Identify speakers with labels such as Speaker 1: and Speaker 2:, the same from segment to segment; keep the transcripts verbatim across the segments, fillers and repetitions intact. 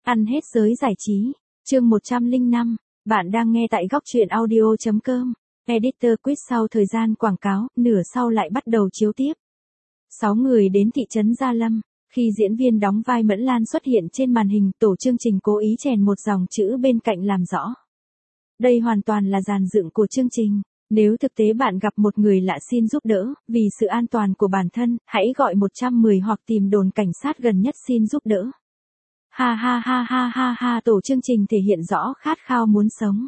Speaker 1: Ăn hết giới giải trí. Chương một trăm lẻ năm. Bạn đang nghe tại góc truyện audio chấm com. Editor Quiz sau thời gian quảng cáo, nửa sau lại bắt đầu chiếu tiếp. Sáu người đến thị trấn Gia Lâm. Khi diễn viên đóng vai Mẫn Lan xuất hiện trên màn hình, tổ chương trình cố ý chèn một dòng chữ bên cạnh làm rõ. Đây hoàn toàn là dàn dựng của chương trình. Nếu thực tế bạn gặp một người lạ xin giúp đỡ, vì sự an toàn của bản thân, hãy gọi một trăm mười hoặc tìm đồn cảnh sát gần nhất xin giúp đỡ. Ha ha ha ha ha ha, tổ chương trình thể hiện rõ khát khao muốn sống.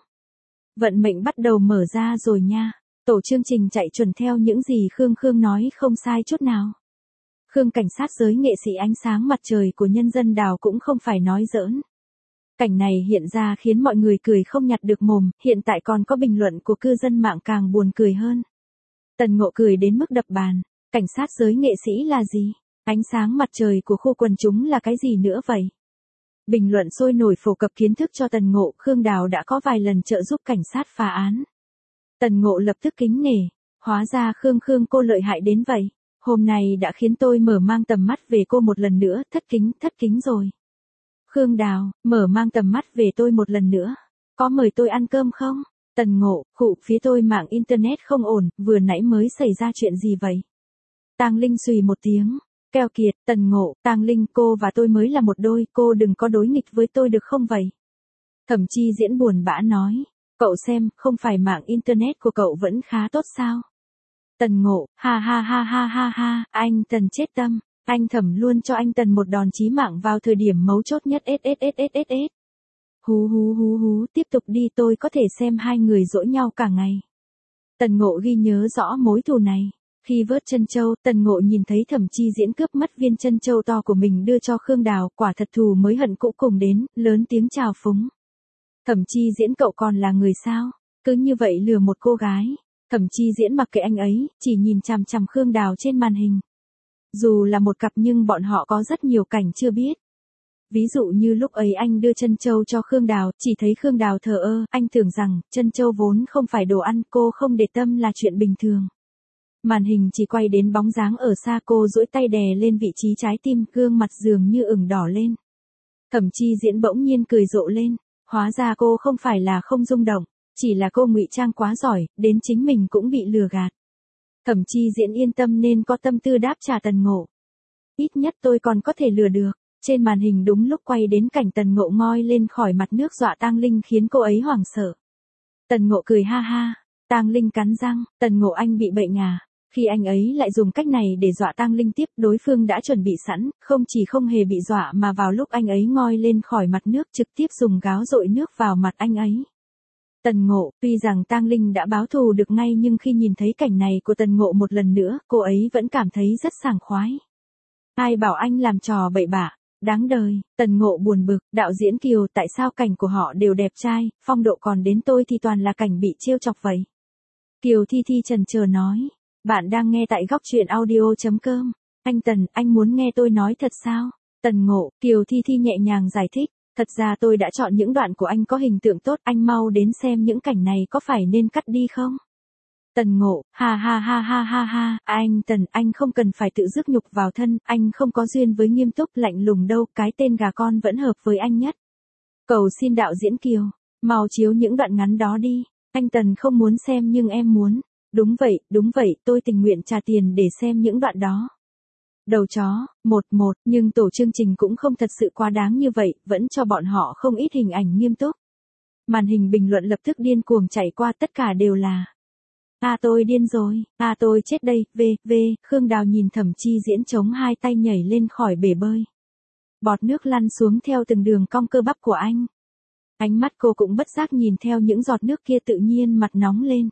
Speaker 1: Vận mệnh bắt đầu mở ra rồi nha. Tổ chương trình chạy chuẩn theo những gì Khương Khương nói không sai chút nào. Khương cảnh sát giới nghệ sĩ ánh sáng mặt trời của nhân dân đào cũng không phải nói giỡn. Cảnh này hiện ra khiến mọi người cười không nhặt được mồm, hiện tại còn có bình luận của cư dân mạng càng buồn cười hơn. Tần Ngộ cười đến mức đập bàn. Cảnh sát giới nghệ sĩ là gì? Ánh sáng mặt trời của khu quần chúng là cái gì nữa vậy? Bình luận sôi nổi phổ cập kiến thức cho Tần Ngộ, Khương Đào đã có vài lần trợ giúp cảnh sát phá án. Tần Ngộ lập tức kính nể, hóa ra Khương Khương cô lợi hại đến vậy, hôm nay đã khiến tôi mở mang tầm mắt về cô một lần nữa, thất kính, thất kính rồi. Khương Đào, mở mang tầm mắt về tôi một lần nữa, có mời tôi ăn cơm không? Tần Ngộ, khụ, phía tôi mạng internet không ổn, vừa nãy mới xảy ra chuyện gì vậy? Tang Linh xùy một tiếng. Keo kiệt, Tần Ngộ, Tang Linh, cô và tôi mới là một đôi, cô đừng có đối nghịch với tôi được không vậy? Thẩm Chi Diễn buồn bã nói, cậu xem, không phải mạng internet của cậu vẫn khá tốt sao? Tần Ngộ, ha ha ha ha ha ha, anh Tần chết tâm, anh Thẩm luôn cho anh Tần một đòn chí mạng vào thời điểm mấu chốt nhất. sssss. Hú hú hú hú, tiếp tục đi, tôi có thể xem hai người dỗi nhau cả ngày. Tần Ngộ ghi nhớ rõ mối thù này. Khi vớt chân châu, Tần Ngộ nhìn thấy Thẩm Chi Diễn cướp mất viên chân châu to của mình đưa cho Khương Đào, quả thật thù mới hận cũ cùng đến, lớn tiếng chào phúng. Thẩm Chi Diễn, cậu còn là người sao? Cứ như vậy lừa một cô gái. Thẩm Chi Diễn mặc kệ anh ấy, chỉ nhìn chằm chằm Khương Đào trên màn hình. Dù là một cặp nhưng bọn họ có rất nhiều cảnh chưa biết. Ví dụ như lúc ấy anh đưa chân châu cho Khương Đào, chỉ thấy Khương Đào thờ ơ, anh tưởng rằng chân châu vốn không phải đồ ăn, cô không để tâm là chuyện bình thường. Màn hình chỉ quay đến bóng dáng ở xa, cô duỗi tay đè lên vị trí trái tim, gương mặt dường như ửng đỏ lên. Thẩm Chi Diễn bỗng nhiên cười rộ lên, hóa ra cô không phải là không rung động, chỉ là cô ngụy trang quá giỏi, đến chính mình cũng bị lừa gạt. Thẩm Chi Diễn yên tâm nên có tâm tư đáp trả Tần Ngộ. Ít nhất tôi còn có thể lừa được. Trên màn hình đúng lúc quay đến cảnh Tần Ngộ ngoi lên khỏi mặt nước dọa Tang Linh khiến cô ấy hoảng sợ. Tần Ngộ cười ha ha, Tang Linh cắn răng, Tần Ngộ anh bị bệnh à? Khi anh ấy lại dùng cách này để dọa Tang Linh tiếp, đối phương đã chuẩn bị sẵn, không chỉ không hề bị dọa mà vào lúc anh ấy ngoi lên khỏi mặt nước trực tiếp dùng gáo dội nước vào mặt anh ấy. Tần Ngộ, tuy rằng Tang Linh đã báo thù được ngay nhưng khi nhìn thấy cảnh này của Tần Ngộ một lần nữa, cô ấy vẫn cảm thấy rất sảng khoái. Ai bảo anh làm trò bậy bạ, đáng đời. Tần Ngộ buồn bực, đạo diễn Kiều, tại sao cảnh của họ đều đẹp trai, phong độ còn đến tôi thì toàn là cảnh bị trêu chọc vậy? Kiều Thi Thi chần chờ nói. Bạn đang nghe tại góc truyện audio chấm com. Anh Tần, anh muốn nghe tôi nói thật sao? Tần Ngộ, Kiều Thi Thi nhẹ nhàng giải thích. Thật ra tôi đã chọn những đoạn của anh có hình tượng tốt, anh mau đến xem những cảnh này có phải nên cắt đi không? Tần Ngộ, ha ha ha ha ha ha, anh Tần, anh không cần phải tự rước nhục vào thân, anh không có duyên với nghiêm túc lạnh lùng đâu, cái tên gà con vẫn hợp với anh nhất. Cầu xin đạo diễn Kiều, mau chiếu những đoạn ngắn đó đi, anh Tần không muốn xem nhưng em muốn. Đúng vậy, đúng vậy, tôi tình nguyện trả tiền để xem những đoạn đó. Đầu chó, một một, nhưng tổ chương trình cũng không thật sự quá đáng như vậy, vẫn cho bọn họ không ít hình ảnh nghiêm túc. Màn hình bình luận lập tức điên cuồng chạy qua, tất cả đều là à tôi điên rồi, à tôi chết đây, v, v, Khương Đào nhìn Thẩm Chi Diễn chống hai tay nhảy lên khỏi bể bơi. Bọt nước lăn xuống theo từng đường cong cơ bắp của anh. Ánh mắt cô cũng bất giác nhìn theo những giọt nước kia, tự nhiên mặt nóng lên.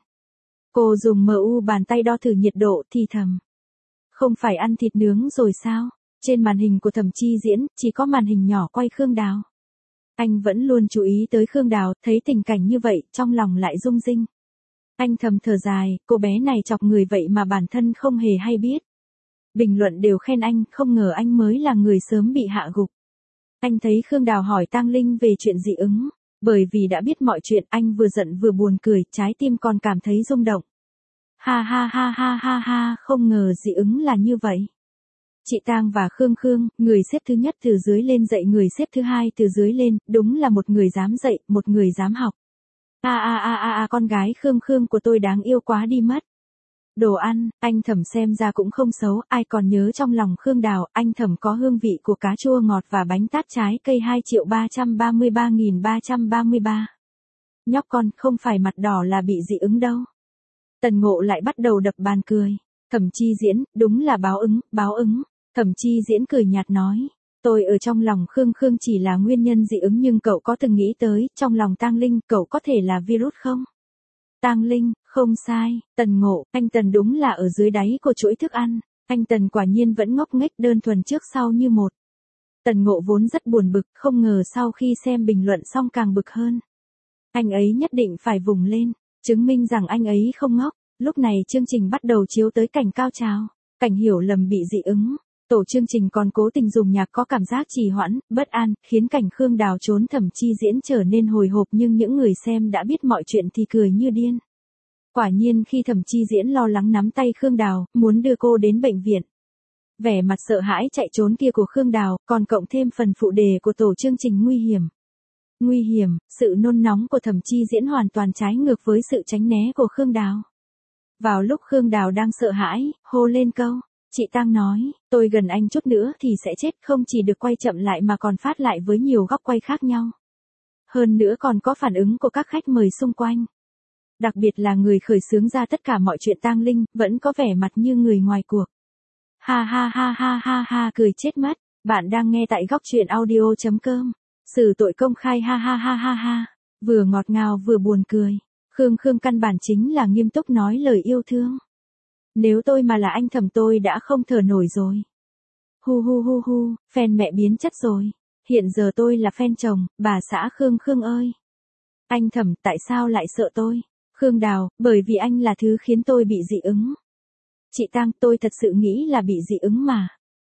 Speaker 1: Cô dùng em u bàn tay đo thử nhiệt độ thì thầm. Không phải ăn thịt nướng rồi sao? Trên màn hình của Thẩm Chi Diễn, chỉ có màn hình nhỏ quay Khương Đào. Anh vẫn luôn chú ý tới Khương Đào, thấy tình cảnh như vậy, trong lòng lại rung rinh. Anh thầm thở dài, cô bé này chọc người vậy mà bản thân không hề hay biết. Bình luận đều khen anh, không ngờ anh mới là người sớm bị hạ gục. Anh thấy Khương Đào hỏi Tang Linh về chuyện dị ứng. Bởi vì đã biết mọi chuyện, anh vừa giận vừa buồn cười, trái tim còn cảm thấy rung động. Ha ha ha ha ha ha, không ngờ dị ứng là như vậy. Chị Tang và Khương Khương, người xếp thứ nhất từ dưới lên dạy người xếp thứ hai từ dưới lên, đúng là một người dám dạy, một người dám học. A a a a a con gái Khương Khương của tôi đáng yêu quá đi mất. Đồ ăn, anh Thẩm xem ra cũng không xấu, ai còn nhớ trong lòng Khương Đào, anh Thẩm có hương vị của cá chua ngọt và bánh tát trái cây hai triệu ba trăm ba mươi ba nghìn ba trăm ba mươi ba. Nhóc con, không phải mặt đỏ là bị dị ứng đâu. Tần Ngộ lại bắt đầu đập bàn cười. Thẩm Chi Diễn, đúng là báo ứng, báo ứng. Thẩm Chi Diễn cười nhạt nói. Tôi ở trong lòng Khương Khương chỉ là nguyên nhân dị ứng nhưng cậu có từng nghĩ tới, trong lòng Tang Linh, cậu có thể là virus không? Tang Linh, không sai, Tần Ngộ, anh Tần đúng là ở dưới đáy của chuỗi thức ăn. Anh Tần quả nhiên vẫn ngốc nghếch đơn thuần trước sau như một. Tần Ngộ vốn rất buồn bực, không ngờ sau khi xem bình luận xong càng bực hơn. Anh ấy nhất định phải vùng lên, chứng minh rằng anh ấy không ngốc. Lúc này chương trình bắt đầu chiếu tới cảnh cao trào, cảnh hiểu lầm bị dị ứng. Tổ chương trình còn cố tình dùng nhạc có cảm giác trì hoãn, bất an, khiến cảnh Khương Đào trốn Thẩm Chi Diễn trở nên hồi hộp nhưng những người xem đã biết mọi chuyện thì cười như điên. Quả nhiên khi Thẩm Chi Diễn lo lắng nắm tay Khương Đào, muốn đưa cô đến bệnh viện. Vẻ mặt sợ hãi chạy trốn kia của Khương Đào, còn cộng thêm phần phụ đề của tổ chương trình nguy hiểm. Nguy hiểm, sự nôn nóng của Thẩm Chi Diễn hoàn toàn trái ngược với sự tránh né của Khương Đào. Vào lúc Khương Đào đang sợ hãi, hô lên câu, chị Tang nói, tôi gần anh chút nữa thì sẽ chết, không chỉ được quay chậm lại mà còn phát lại với nhiều góc quay khác nhau. Hơn nữa còn có phản ứng của các khách mời xung quanh. Đặc biệt là người khởi xướng ra tất cả mọi chuyện Tang Linh, vẫn có vẻ mặt như người ngoài cuộc. Ha ha ha ha ha ha cười chết mất, bạn đang nghe tại góc truyện audio chấm com. Xử tội công khai ha ha ha ha ha, vừa ngọt ngào vừa buồn cười. Khương Khương căn bản chính là nghiêm túc nói lời yêu thương. Nếu tôi mà là anh Thẩm tôi đã không thở nổi rồi. Hu hu hu hu, fan mẹ biến chất rồi. Hiện giờ tôi là fan chồng, bà xã Khương Khương ơi. Anh Thẩm tại sao lại sợ tôi? Khương Đào, bởi vì anh là thứ khiến tôi bị dị ứng. Chị Tang, tôi thật sự nghĩ là bị dị ứng mà.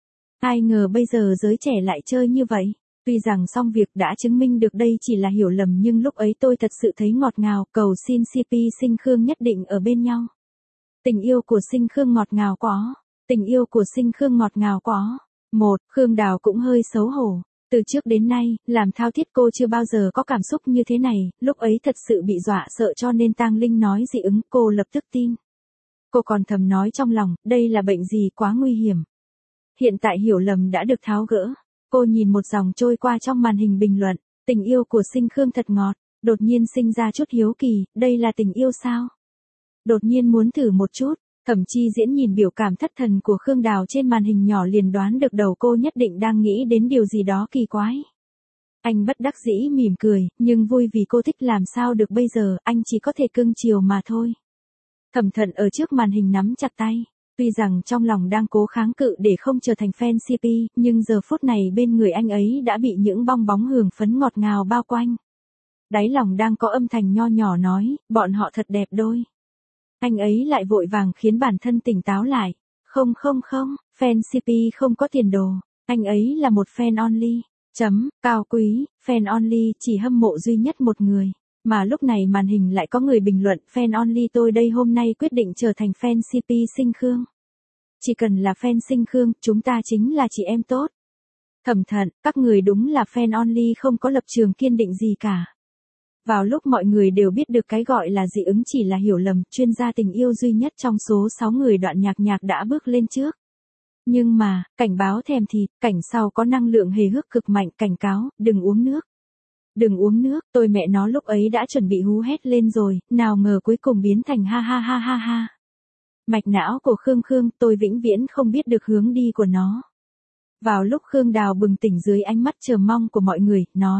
Speaker 1: Ai ngờ bây giờ giới trẻ lại chơi như vậy. Tuy rằng xong việc đã chứng minh được đây chỉ là hiểu lầm nhưng lúc ấy tôi thật sự thấy ngọt ngào, cầu xin xê pê Sinh Khương nhất định ở bên nhau. Tình yêu của Sinh Khương ngọt ngào quá. Tình yêu của Sinh Khương ngọt ngào quá. Một, Khương Đào cũng hơi xấu hổ. Từ trước đến nay, làm thao thiết cô chưa bao giờ có cảm xúc như thế này, lúc ấy thật sự bị dọa sợ cho nên Tang Linh nói dị ứng, cô lập tức tin. Cô còn thầm nói trong lòng, đây là bệnh gì quá nguy hiểm. Hiện tại hiểu lầm đã được tháo gỡ. Cô nhìn một dòng trôi qua trong màn hình bình luận, tình yêu của Sinh Khương thật ngọt, đột nhiên sinh ra chút hiếu kỳ, đây là tình yêu sao? Đột nhiên muốn thử một chút, Thẩm Chi Diễn nhìn biểu cảm thất thần của Khương Đào trên màn hình nhỏ liền đoán được đầu cô nhất định đang nghĩ đến điều gì đó kỳ quái. Anh bất đắc dĩ mỉm cười, nhưng vui vì cô thích làm sao được bây giờ, anh chỉ có thể cưng chiều mà thôi. Thẩm Thận ở trước màn hình nắm chặt tay. Tuy rằng trong lòng đang cố kháng cự để không trở thành fan xê pê, nhưng giờ phút này bên người anh ấy đã bị những bong bóng hương phấn ngọt ngào bao quanh. Đáy lòng đang có âm thanh nho nhỏ nói, bọn họ thật đẹp đôi. Anh ấy lại vội vàng khiến bản thân tỉnh táo lại. Không không không, fan xê pê không có tiền đồ, anh ấy là một fan only. Chấm, cao quý, fan only chỉ hâm mộ duy nhất một người. Mà lúc này màn hình lại có người bình luận, fan only tôi đây hôm nay quyết định trở thành fan xê pê Sinh Khương. Chỉ cần là fan Sinh Khương, chúng ta chính là chị em tốt. Thẩm Thận, các người đúng là fan only không có lập trường kiên định gì cả. Vào lúc mọi người đều biết được cái gọi là dị ứng chỉ là hiểu lầm, chuyên gia tình yêu duy nhất trong số sáu người Đoạn Nhạc Nhạc đã bước lên trước. Nhưng mà, cảnh báo thèm thịt, cảnh sau có năng lượng hề hước cực mạnh, cảnh cáo, đừng uống nước. Đừng uống nước, tôi mẹ nó lúc ấy đã chuẩn bị hú hét lên rồi, nào ngờ cuối cùng biến thành ha ha ha ha ha. Mạch não của Khương Khương, tôi vĩnh viễn không biết được hướng đi của nó. Vào lúc Khương Đào bừng tỉnh dưới ánh mắt chờ mong của mọi người, nói.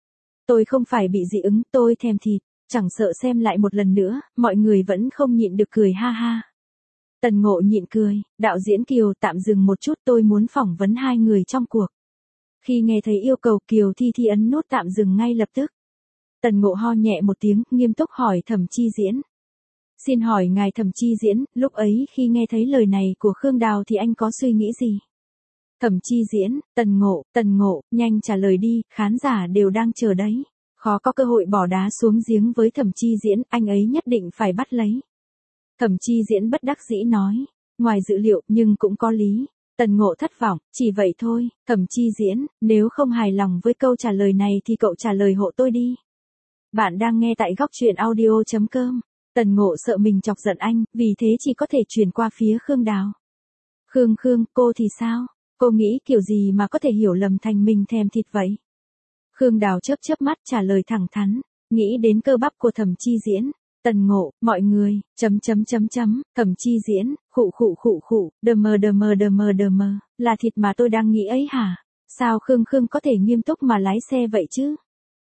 Speaker 1: Tôi không phải bị dị ứng, tôi thèm thịt, chẳng sợ xem lại một lần nữa, mọi người vẫn không nhịn được cười ha ha. Tần Ngộ nhịn cười, đạo diễn Kiều tạm dừng một chút, tôi muốn phỏng vấn hai người trong cuộc. Khi nghe thấy yêu cầu Kiều Thi Thi ấn nút tạm dừng ngay lập tức. Tần Ngộ ho nhẹ một tiếng, nghiêm túc hỏi Thẩm Chi Diễn. Xin hỏi ngài Thẩm Chi Diễn, lúc ấy khi nghe thấy lời này của Khương Đào thì anh có suy nghĩ gì? Thẩm Chi Diễn, Tần Ngộ, Tần Ngộ, nhanh trả lời đi, khán giả đều đang chờ đấy. Khó có cơ hội bỏ đá xuống giếng với Thẩm Chi Diễn, anh ấy nhất định phải bắt lấy. Thẩm Chi Diễn bất đắc dĩ nói, ngoài dự liệu nhưng cũng có lý. Tần Ngộ thất vọng, chỉ vậy thôi, Thẩm Chi Diễn, nếu không hài lòng với câu trả lời này thì cậu trả lời hộ tôi đi. Bạn đang nghe tại góc truyện audio chấm com. Tần Ngộ sợ mình chọc giận anh, vì thế chỉ có thể chuyển qua phía Khương Đào. Khương Khương, cô thì sao? Cô nghĩ kiểu gì mà có thể hiểu lầm thành mình thèm thịt vậy? Khương Đào chớp chớp mắt trả lời thẳng thắn, nghĩ đến cơ bắp của Thẩm Chi Diễn. Tần Ngộ, mọi người, chấm chấm chấm chấm, Thẩm Chi Diễn, khụ khụ khụ khụ, đờ mờ đờ mờ đờ mờ đờ mờ, là thịt mà tôi đang nghĩ ấy hả? Sao Khương Khương có thể nghiêm túc mà lái xe vậy chứ?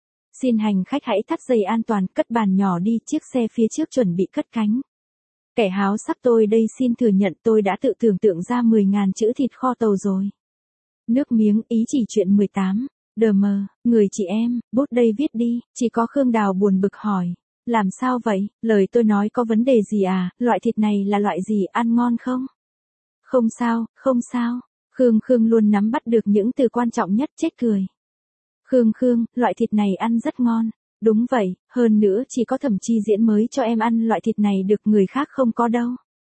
Speaker 1: Xin hành khách hãy thắt dây an toàn, cất bàn nhỏ đi, chiếc xe phía trước chuẩn bị cất cánh. Kẻ háo sắc tôi đây xin thừa nhận tôi đã tự tưởng tượng ra mười ngàn chữ thịt kho tàu rồi. Nước miếng, ý chỉ chuyện mười tám, đờ mờ, người chị em, bút đây viết đi, chỉ có Khương Đào buồn bực hỏi. Làm sao vậy, lời tôi nói có vấn đề gì à, loại thịt này là loại gì, ăn ngon không? Không sao, không sao, Khương Khương luôn nắm bắt được những từ quan trọng nhất, chết cười. Khương Khương, loại thịt này ăn rất ngon. Đúng vậy, hơn nữa chỉ có Thẩm Chi Diễn mới cho em ăn loại thịt này được, người khác không có đâu.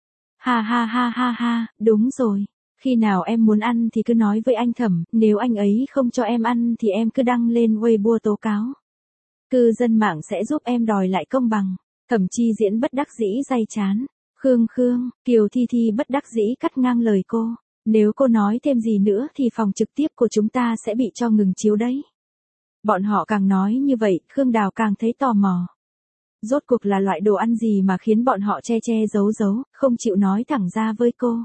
Speaker 1: Ha ha ha ha ha, đúng rồi. Khi nào em muốn ăn thì cứ nói với anh Thẩm, nếu anh ấy không cho em ăn thì em cứ đăng lên Weibo tố cáo. Cư dân mạng sẽ giúp em đòi lại công bằng. Thẩm Chi Diễn bất đắc dĩ day chán. Khương Khương, Kiều Thi Thi bất đắc dĩ cắt ngang lời cô. Nếu cô nói thêm gì nữa thì phòng trực tiếp của chúng ta sẽ bị cho ngừng chiếu đấy. Bọn họ càng nói như vậy, Khương Đào càng thấy tò mò. Rốt cuộc là loại đồ ăn gì mà khiến bọn họ che che giấu giấu, không chịu nói thẳng ra với cô.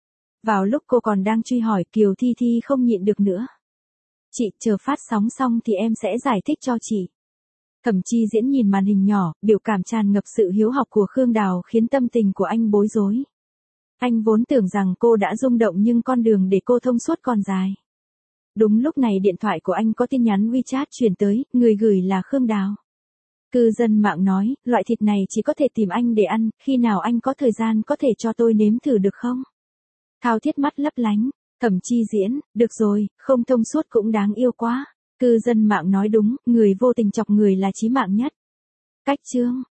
Speaker 1: Vào lúc cô còn đang truy hỏi, Kiều Thi Thi không nhịn được nữa. Chị, chờ phát sóng xong thì em sẽ giải thích cho chị. Thẩm Chi Diễn nhìn màn hình nhỏ, biểu cảm tràn ngập sự hiếu học của Khương Đào khiến tâm tình của anh bối rối. Anh vốn tưởng rằng cô đã rung động nhưng con đường để cô thông suốt còn dài. Đúng lúc này điện thoại của anh có tin nhắn WeChat chuyển tới, người gửi là Khương Đào. Cư dân mạng nói, loại thịt này chỉ có thể tìm anh để ăn, khi nào anh có thời gian có thể cho tôi nếm thử được không? Thao Thiết mắt lấp lánh, Thẩm Chi Diễn, được rồi, không thông suốt cũng đáng yêu quá. Cư dân mạng nói đúng, người vô tình chọc người là chí mạng nhất. Cách chương,